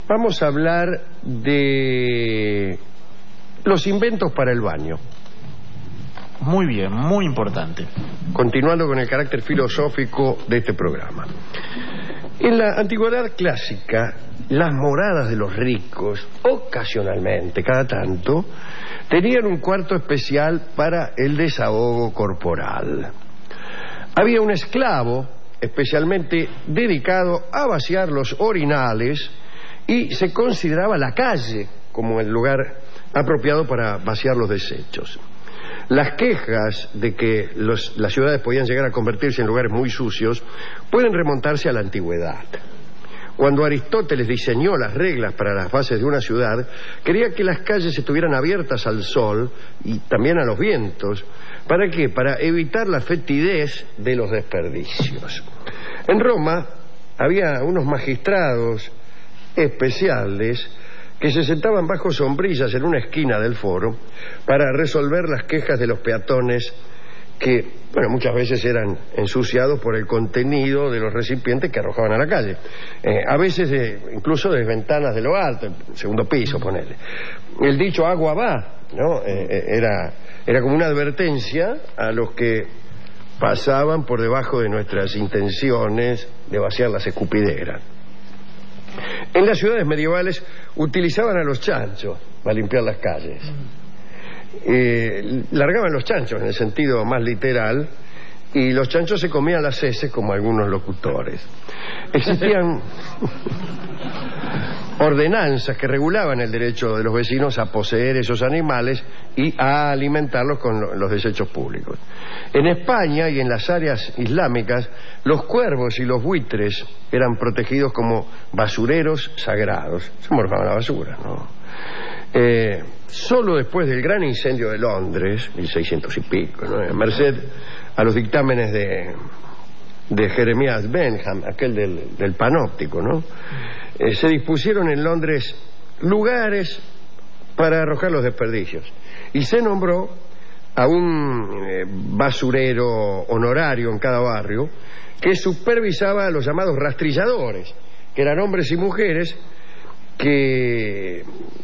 Vamos a hablar de los inventos para el baño. Muy bien, muy importante. Continuando con el carácter filosófico de este programa. En la antigüedad clásica, las moradas de los ricos, ocasionalmente, cada tanto, tenían un cuarto especial para el desahogo corporal. Había un esclavo especialmente dedicado a vaciar los orinales y se consideraba la calle como el lugar apropiado para vaciar los desechos. Las quejas de que las ciudades podían llegar a convertirse en lugares muy sucios pueden remontarse a la antigüedad. Cuando Aristóteles diseñó las reglas para las bases de una ciudad, quería que las calles estuvieran abiertas al sol y también a los vientos. ¿Para qué? Para evitar la fetidez de los desperdicios. En Roma había unos magistrados especiales que se sentaban bajo sombrillas en una esquina del foro para resolver las quejas de los peatones que, muchas veces eran ensuciados por el contenido de los recipientes que arrojaban a la calle. A veces incluso de ventanas de lo alto, segundo piso, ponele. El dicho agua va, ¿no? Era como una advertencia a los que pasaban por debajo de nuestras intenciones de vaciar las escupideras. En las ciudades medievales utilizaban a los chanchos para limpiar las calles. Largaban los chanchos en el sentido más literal y los chanchos se comían las heces como algunos locutores. Existían ordenanzas que regulaban el derecho de los vecinos a poseer esos animales y a alimentarlos con los desechos públicos. En España y en las áreas islámicas, los cuervos y los buitres eran protegidos como basureros sagrados. Se morfaban la basura, ¿no? Solo después del gran incendio de Londres, 1600 y pico, ¿no? Merced a los dictámenes de Jeremías Bentham, aquel del panóptico, ¿no? Se dispusieron en Londres lugares para arrojar los desperdicios y se nombró a un basurero honorario en cada barrio que supervisaba a los llamados rastrilladores, que eran hombres y mujeres que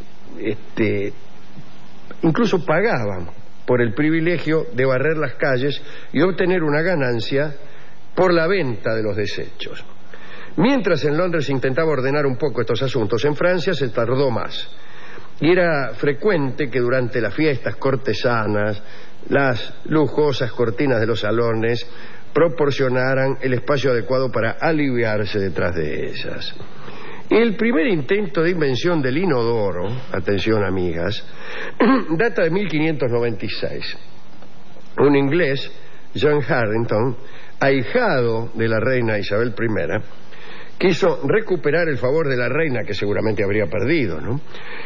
incluso pagaban por el privilegio de barrer las calles y obtener una ganancia por la venta de los desechos. Mientras en Londres se intentaba ordenar un poco estos asuntos, en Francia se tardó más. Y era frecuente que durante las fiestas cortesanas, las lujosas cortinas de los salones proporcionaran el espacio adecuado para aliviarse detrás de ellas. El primer intento de invención del inodoro, atención amigas, data de 1596. Un inglés, John Harrington, ahijado de la reina Isabel I, quiso recuperar el favor de la reina, que seguramente habría perdido, ¿no?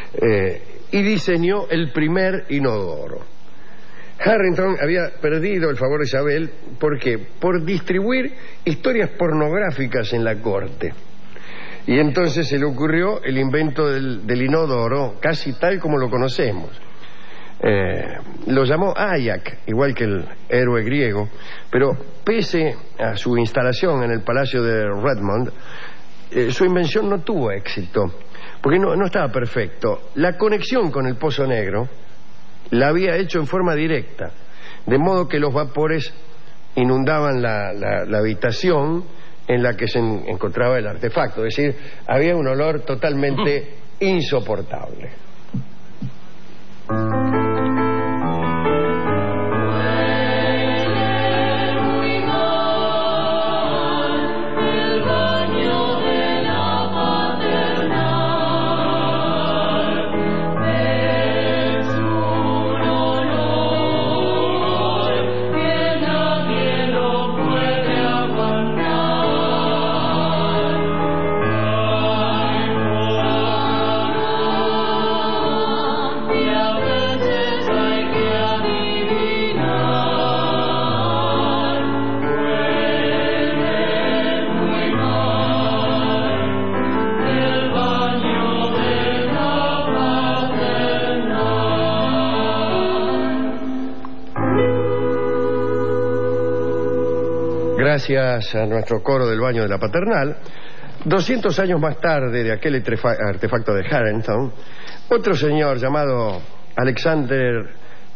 Y diseñó el primer inodoro. Harrington había perdido el favor de Isabel, ¿por qué? Por distribuir historias pornográficas en la corte. Y entonces se le ocurrió el invento del inodoro, casi tal como lo conocemos. Lo llamó Ajax, igual que el héroe griego, pero pese a su instalación en el Palacio de Redmond, su invención no tuvo éxito, porque no estaba perfecto. La conexión con el Pozo Negro la había hecho en forma directa, de modo que los vapores inundaban la habitación en la que se encontraba el artefacto, es decir, había un olor totalmente insoportable. Gracias a nuestro coro del baño de la Paternal, 200 años más tarde de aquel artefacto de Harrington, otro señor llamado Alexander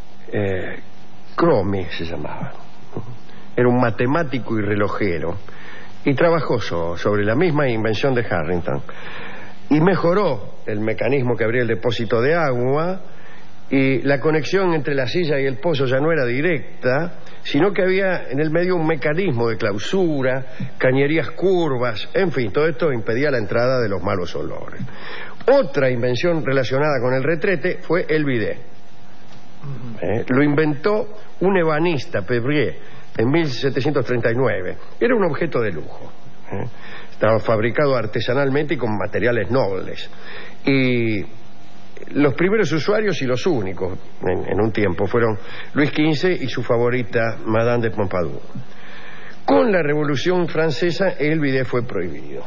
Cromie se llamaba. Era un matemático y relojero y trabajó sobre la misma invención de Harrington y mejoró el mecanismo que abría el depósito de agua, y la conexión entre la silla y el pozo ya no era directa, sino que había en el medio un mecanismo de clausura, cañerías curvas, en fin, todo esto impedía la entrada de los malos olores. Otra invención relacionada con el retrete fue el bidet. Lo inventó un ebanista, Pevrier, en 1739. Era un objeto de lujo. Estaba fabricado artesanalmente y con materiales nobles. Y los primeros usuarios y los únicos en un tiempo fueron Luis XV y su favorita Madame de Pompadour. Con la Revolución Francesa el bidet fue prohibido,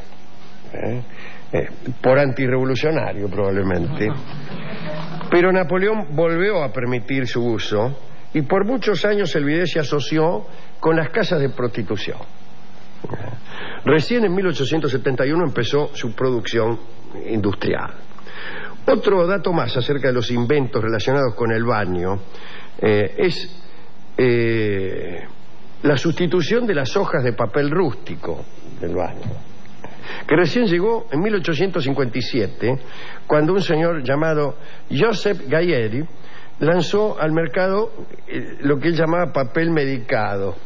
por antirrevolucionario probablemente, pero Napoleón volvió a permitir su uso y por muchos años el bidet se asoció con las casas de prostitución. Recién en 1871 empezó su producción industrial. Otro dato más acerca de los inventos relacionados con el baño es la sustitución de las hojas de papel rústico del baño, que recién llegó en 1857, cuando un señor llamado Joseph Gayeri lanzó al mercado lo que él llamaba papel medicado.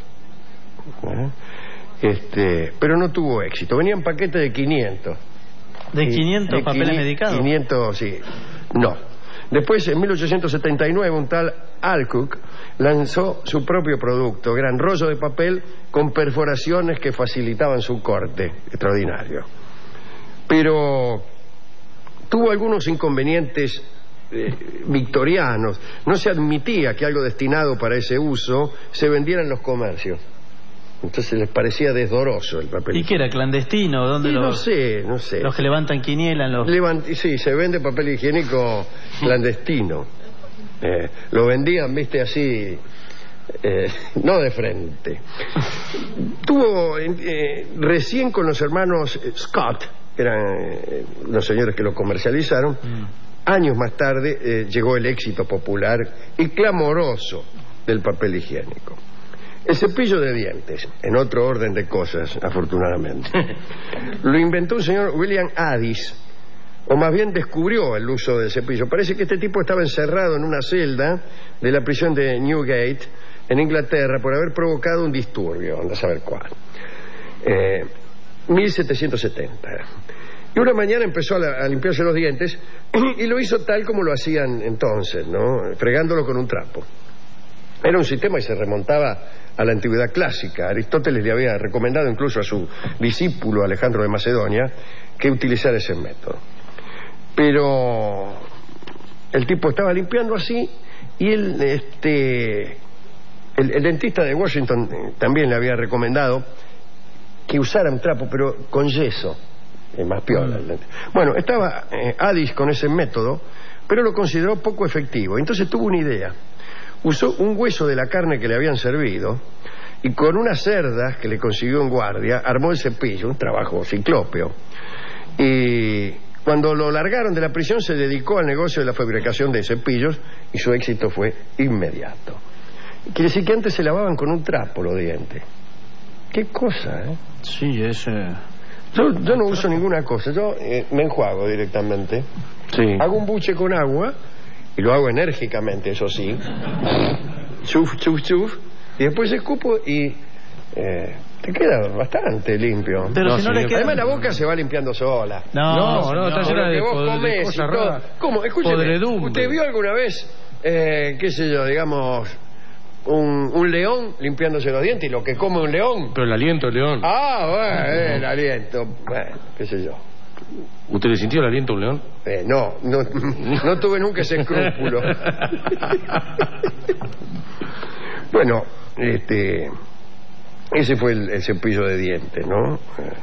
Pero no tuvo éxito. Venían paquetes de 500. ¿De 500 papeles medicados? 500, sí. No. Después, en 1879, un tal Alcock lanzó su propio producto, gran rollo de papel con perforaciones que facilitaban su corte. Extraordinario. Pero tuvo algunos inconvenientes victorianos. No se admitía que algo destinado para ese uso se vendiera en los comercios. Entonces les parecía desdoroso el papel. ¿Y qué era? ¿Clandestino? ¿Dónde no sé. Los que levantan quiniela sí, se vende papel higiénico clandestino. Lo vendían, viste, así, no de frente. Tuvo recién con los hermanos Scott, que eran los señores que lo comercializaron, años más tarde llegó el éxito popular y clamoroso del papel higiénico. El cepillo de dientes, en otro orden de cosas, afortunadamente, lo inventó un señor William Addis, o más bien descubrió el uso del cepillo. Parece que este tipo estaba encerrado en una celda de la prisión de Newgate, en Inglaterra, por haber provocado un disturbio, anda a saber cuál. 1770. Y una mañana empezó a limpiarse los dientes y lo hizo tal como lo hacían entonces, ¿no? Fregándolo con un trapo. Era un sistema que se remontaba a la antigüedad clásica. Aristóteles le había recomendado incluso a su discípulo Alejandro de Macedonia que utilizara ese método. Pero el tipo estaba limpiando así y el dentista de Washington también le había recomendado que usara un trapo, pero con yeso, más piola. Bueno, estaba Addis con ese método, pero lo consideró poco efectivo. Entonces tuvo una idea. Usó un hueso de la carne que le habían servido y con unas cerdas que le consiguió en guardia armó el cepillo, un trabajo ciclópeo. Y cuando lo largaron de la prisión se dedicó al negocio de la fabricación de cepillos y su éxito fue inmediato. Quiere decir que antes se lavaban con un trapo los dientes. Qué cosa, ¿eh? Sí, Yo no uso ninguna cosa, yo me enjuago directamente. Sí. Hago un buche con agua y lo hago enérgicamente, eso sí. Chuf, chuf, chuf. Y después escupo y te queda bastante limpio. Pero si no le queda... Además la boca se va limpiando sola. No, está llena de cosas raras. ¿Cómo? Escúcheme, ¿usted vio alguna vez, qué sé yo, digamos, un león limpiándose los dientes y lo que come un león? Pero el aliento del león. Ah, bueno, el aliento. Bueno, qué sé yo. ¿Usted le sintió el aliento a un león? No tuve nunca ese escrúpulo. Bueno, ese fue el cepillo de dientes, ¿no?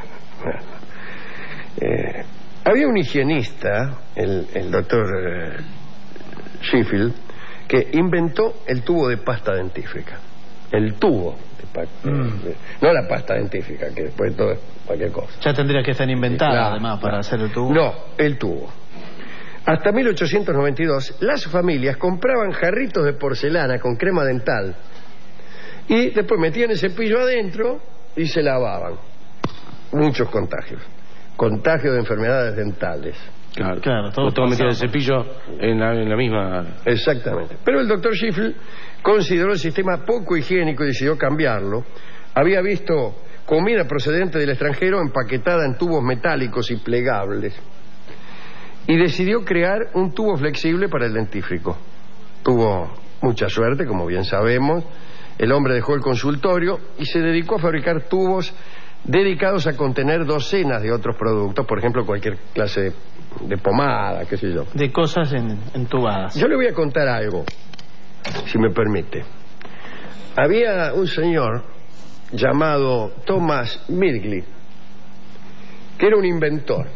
Había un higienista, el doctor Sheffield, que inventó el tubo de pasta dentífrica. el tubo. No la pasta dentífrica, que después todo es cualquier cosa. Ya tendría que estar inventada, Claro, además, para hacer el tubo. No, el tubo. Hasta 1892, las familias compraban jarritos de porcelana con crema dental y después metían el cepillo adentro y se lavaban. Muchos contagios. Contagios de enfermedades dentales. Claro, todo metía el cepillo en la misma... Exactamente. Pero el doctor Schiffel consideró el sistema poco higiénico y decidió cambiarlo. Había visto comida procedente del extranjero empaquetada en tubos metálicos y plegables. Y decidió crear un tubo flexible para el dentífrico. Tuvo mucha suerte, como bien sabemos. El hombre dejó el consultorio y se dedicó a fabricar tubos dedicados a contener docenas de otros productos, por ejemplo, cualquier clase de pomada, qué sé yo. De cosas entubadas. Yo le voy a contar algo, si me permite. Había un señor llamado Thomas Midgley, que era un inventor.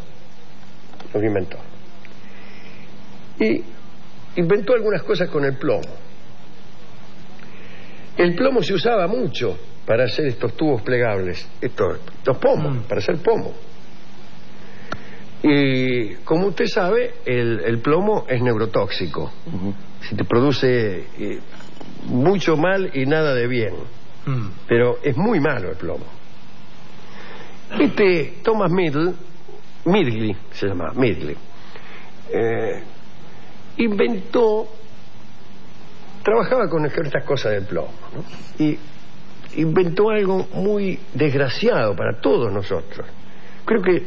Y inventó algunas cosas con el plomo. El plomo se usaba mucho para hacer estos tubos plegables, estos pomos, para hacer pomo. Y como usted sabe, el plomo es neurotóxico. Se te produce mucho mal y nada de bien. Pero es muy malo el plomo. Thomas Midgley se llama Midgley, trabajaba con estas cosas del plomo, ¿no? Y inventó algo muy desgraciado para todos nosotros. Creo que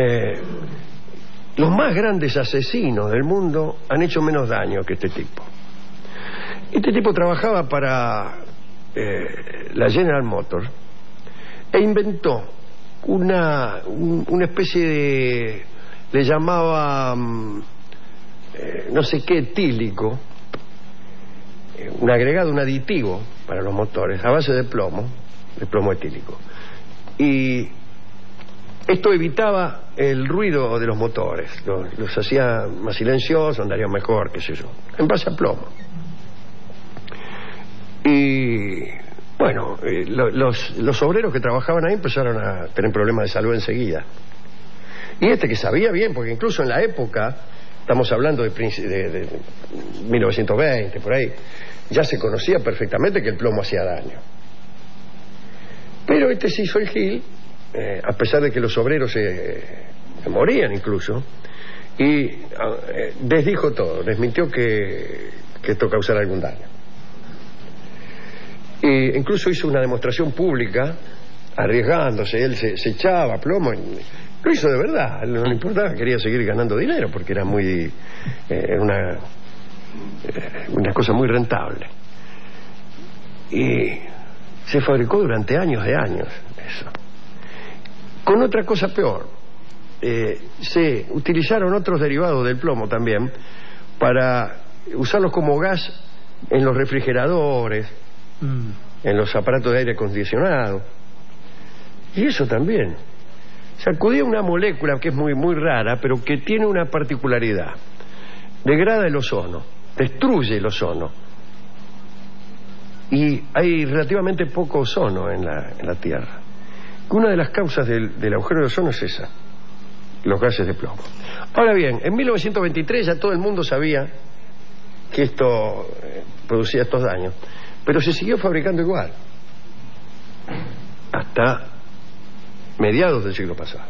los más grandes asesinos del mundo han hecho menos daño que este tipo. Este tipo trabajaba para la General Motors e inventó una especie de... le llamaba no sé qué etílico, un agregado, un aditivo para los motores a base de plomo etílico. Y esto evitaba el ruido de los motores, los hacía más silenciosos, andarían mejor, qué sé yo, en base a plomo. Y bueno, los obreros que trabajaban ahí empezaron a tener problemas de salud enseguida. Y que sabía bien, porque incluso en la época, estamos hablando de 1920, por ahí, ya se conocía perfectamente que el plomo hacía daño. Pero se hizo el gil, a pesar de que los obreros se morían incluso, y desdijo todo, desmintió que esto causara algún daño. E incluso hizo una demostración pública, arriesgándose, él se echaba plomo, lo hizo de verdad, no le importaba, quería seguir ganando dinero, porque era una cosa muy rentable. Y se fabricó durante años de años eso. Con otra cosa peor, se utilizaron otros derivados del plomo también para usarlos como gas en los refrigeradores, en los aparatos de aire acondicionado. Y eso también sacudía una molécula que es muy, muy rara, pero que tiene una particularidad: degrada el ozono, destruye el ozono, y hay relativamente poco ozono en la Tierra. Una de las causas del agujero de ozono es esa, los gases de plomo. Ahora bien, en 1923 ya todo el mundo sabía que esto producía estos daños, pero se siguió fabricando igual hasta mediados del siglo pasado.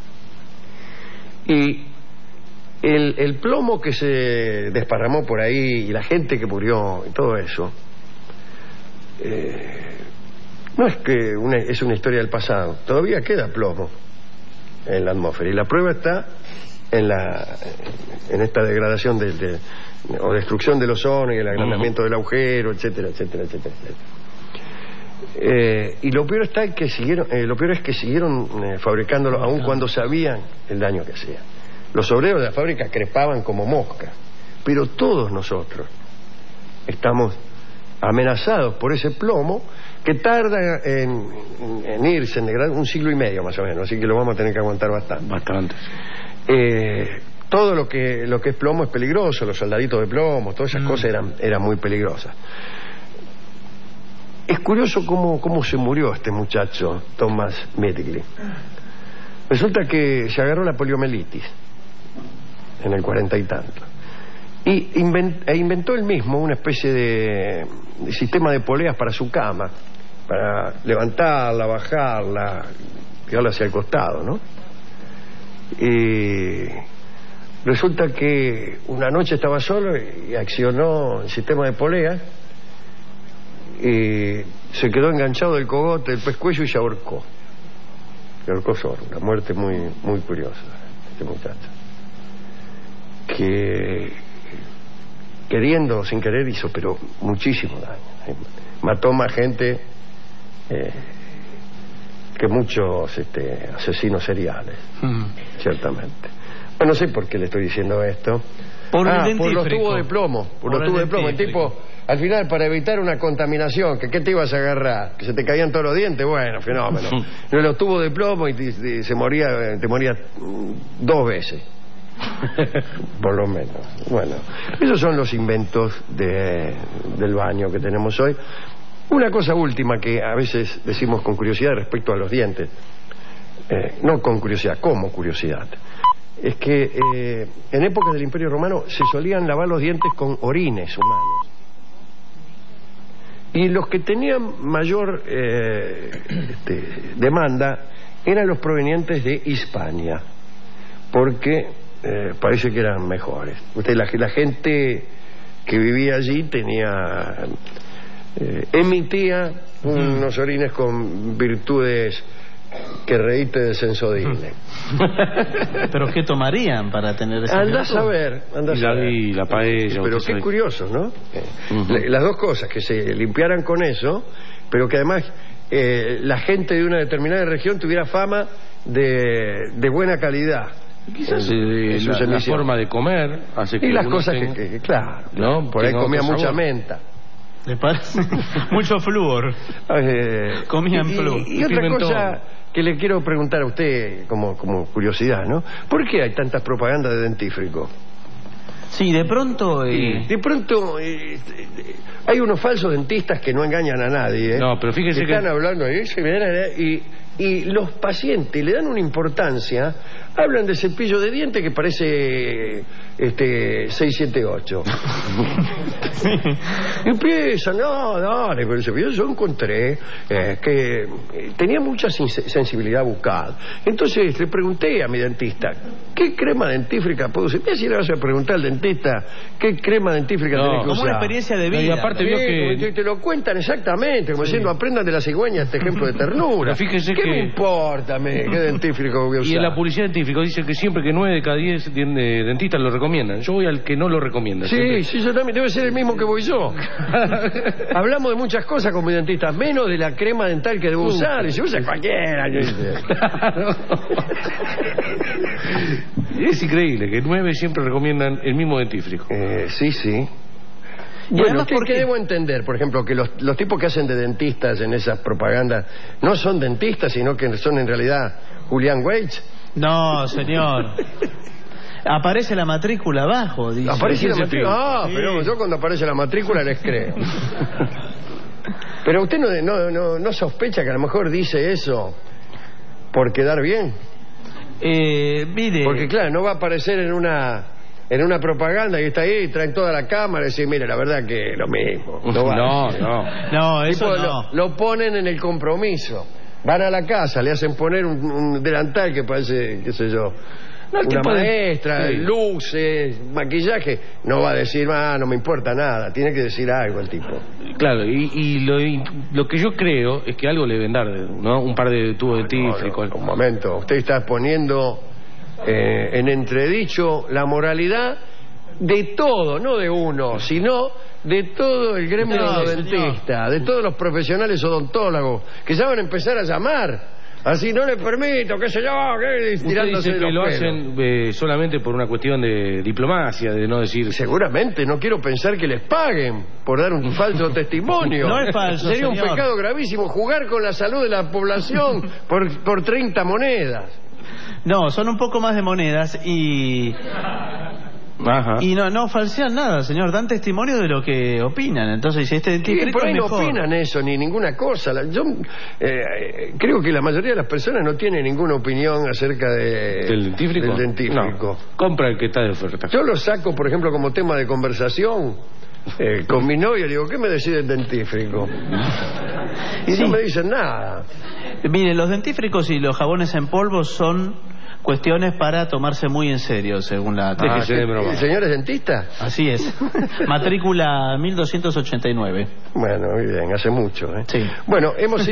Y el plomo que se desparramó por ahí y la gente que murió y todo eso, no es que es una historia del pasado. Todavía queda plomo en la atmósfera, y la prueba está en esta degradación o destrucción del ozono y el agrandamiento del agujero, etcétera, etcétera, etcétera, etcétera. Y lo peor es que siguieron fabricándolo aun cuando sabían el daño que hacía. Los obreros de la fábrica crepaban como moscas, pero todos nosotros estamos amenazados por ese plomo que tarda en irse, en degradar, 1 siglo y medio más o menos, así que lo vamos a tener que aguantar bastante. Todo lo que es plomo es peligroso, los soldaditos de plomo, todas esas cosas eran muy peligrosas. Es curioso cómo se murió este muchacho, Thomas Medley. Resulta que se agarró la poliomielitis en el 40 y tanto. Y inventó él mismo una especie de sistema de poleas para su cama, para levantarla, bajarla, tirarla hacia el costado, ¿no? Y resulta que una noche estaba solo y accionó el sistema de poleas y se quedó enganchado del cogote, del pescuezo y se ahorcó. Se ahorcó solo, una muerte muy, muy curiosa, este muchacho. Que queriendo, sin querer, hizo pero muchísimo daño. Mató más gente que muchos asesinos seriales, ciertamente. Bueno, no sé por qué le estoy diciendo esto. Por los tubos de plomo. Por los tubos de plomo. El tipo, al final, para evitar una contaminación, ¿qué te ibas a agarrar? ¿Que se te caían todos los dientes? Bueno, fenómeno. No, los tubos de plomo y te moría 2 veces. Por lo menos. Bueno, esos son los inventos del baño que tenemos hoy. Una cosa última que a veces decimos con curiosidad respecto a los dientes, no con curiosidad, como curiosidad, es que en épocas del Imperio Romano se solían lavar los dientes con orines humanos. Y los que tenían mayor demanda eran los provenientes de Hispania, porque parece que eran mejores. La gente que vivía allí emitía unos orines con virtudes que reíte de Sensodine. ¿Pero qué tomarían para tener ese Andás a ver. Y la paella. Pero qué curioso, ¿no? Las dos cosas, que se limpiaran con eso, pero que además la gente de una determinada región tuviera fama de buena calidad. Quizás la forma de comer hace que y las cosas que claro, ¿no? Por ahí comía mucha menta. ¿Le parece? Mucho flúor. Comían flúor. Y otra cosa que le quiero preguntar a usted como curiosidad, ¿no? ¿Por qué hay tantas propagandas de dentífrico? Sí, de pronto... De pronto hay unos falsos dentistas que no engañan a nadie, No, pero fíjese que... Están hablando ahí y los pacientes le dan una importancia. Hablan de cepillo de dientes que parece 678. Y empiezan, dale, pero el cepillo yo encontré que tenía mucha sensibilidad bucal. Entonces le pregunté a mi dentista, ¿qué crema dentífrica puedo usar? Mira, si le vas a preguntar al dentista qué crema dentífrica tenés que usar. Como una experiencia de vida. Y aparte vio que... te lo cuentan exactamente, como diciendo, aprendan de la cigüeña este ejemplo de ternura. Fíjese ¿Qué que... me importa a mí? ¿Qué dentífrico voy a usar? Y en la publicidad dentífrica dice que siempre que 9 de cada 10 dentistas lo recomiendan. Yo voy al que no lo recomienda. Sí, yo también. Debe ser el mismo que voy yo. Hablamos de muchas cosas con mi dentista, menos de la crema dental que debo usar. Y se usa cualquiera. Es increíble que 9 siempre recomiendan el mismo dentífrico. Sí. Bueno, ¿qué debo entender? Por ejemplo, que los tipos que hacen de dentistas en esas propagandas no son dentistas, sino que son en realidad Julián Weitz. No, señor. Aparece la matrícula abajo, dice. Aparece la matrícula. Sí. Pero yo cuando aparece la matrícula les creo. Pero usted no sospecha que a lo mejor dice eso por quedar bien. Mire. Porque claro, no va a aparecer en una propaganda y está ahí, traen toda la cámara y decir, mire, la verdad que lo mismo. No, eso no. Lo ponen en el compromiso. Van a la casa, le hacen poner un delantal que parece, qué sé yo, una maestra, luces, maquillaje. No va a decir, no me importa nada. Tiene que decir algo el tipo. Claro, y lo que yo creo es que algo le deben dar, ¿no? Un par de tubos dentífricos. Un momento, usted está poniendo en entredicho la moralidad de todo, no de uno, sino de todo el gremio de los dentistas, de todos los profesionales odontólogos, que ya van a empezar a llamar. Así no le permito, qué sé yo, tirándose de los que lo pelos. hacen solamente por una cuestión de diplomacia, de no decir... Seguramente, no quiero pensar que les paguen por dar un falso testimonio. No es falso, sería señor. un pecado gravísimo jugar con la salud de la población por 30 monedas. No, son un poco más de monedas y Ajá. Y no falsean nada, señor. Dan testimonio de lo que opinan. Entonces, si este Y dentífrico por ahí es no mejor. opinan eso ni ninguna cosa. Yo creo que la mayoría de las personas no tiene ninguna opinión acerca ¿Del dentífrico? del dentífrico. No. Compra el que está de oferta. Yo lo saco, por ejemplo, como tema de conversación con mi novia. Le digo, ¿qué me decide el dentífrico? Y Sí. no me dicen nada. Mire, los dentífricos y los jabones en polvo son cuestiones para tomarse muy en serio, según la... Déjese de broma. ¿El señor es dentista? Así es. Matrícula 1289. Bueno, muy bien, hace mucho. Sí. Bueno, hemos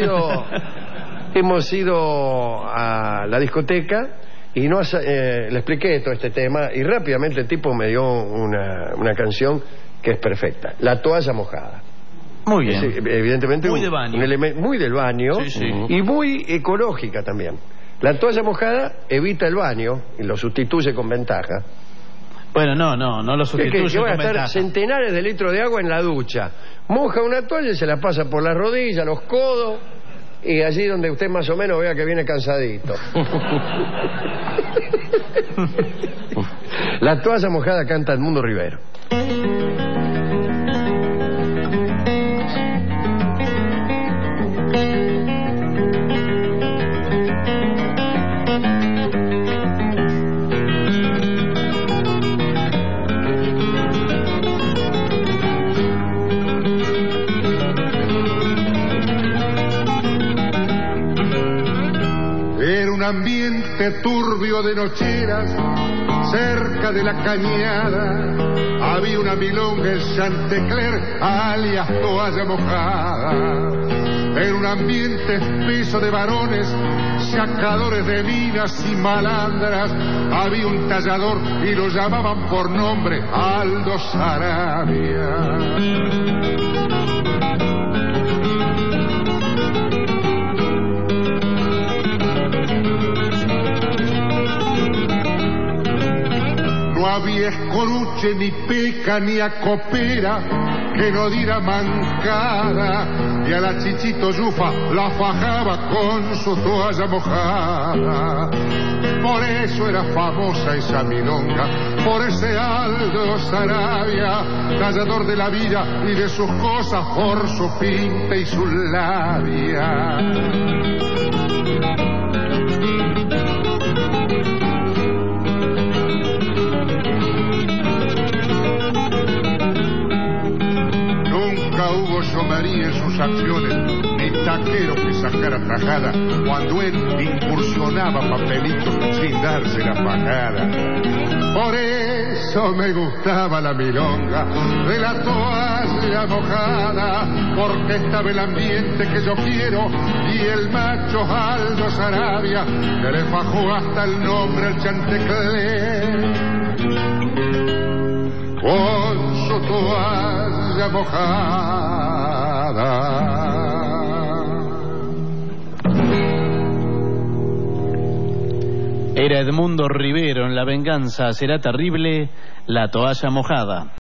ido a la discoteca y le expliqué todo este tema y rápidamente el tipo me dio una canción que es perfecta, La toalla mojada. Muy bien. Es, evidentemente Muy de baño. un elemento muy del baño, Sí, sí. y muy ecológica también. La toalla mojada evita el baño y lo sustituye con ventaja. Bueno, no lo Es que sustituye van a con estar ventaja. centenares de litros de agua en la ducha. Moja una toalla y se la pasa por las rodillas, los codos, y allí donde usted más o menos vea que viene cansadito. La toalla mojada canta Edmundo Rivero. Era un ambiente turbio de nocheras, cerca de la cañada había una milonga en Chantecler, alias toalla mojada. Era un ambiente espeso de varones, sacadores de minas y malandras. Había un tallador y lo llamaban por nombre Aldo Sarabia. No había escoruche, ni peca, ni acopera que no diera mancada, y a la Chichito Yufa la fajaba con su toalla mojada. Por eso era famosa esa milonga, por ese Aldo Sarabia, tallador de la vida y de sus cosas, por su pinta y su labia. Hubo chomería en sus acciones, ni taquero que sacara tajada cuando él incursionaba papelitos sin darse la pagada. Por eso me gustaba la milonga de la toalla mojada, porque estaba el ambiente que yo quiero y el macho Aldo Sarabia que le fajó hasta el nombre al Chantecler. Con su toalla mojada. Era Edmundo Rivero en La venganza será terrible, La toalla mojada.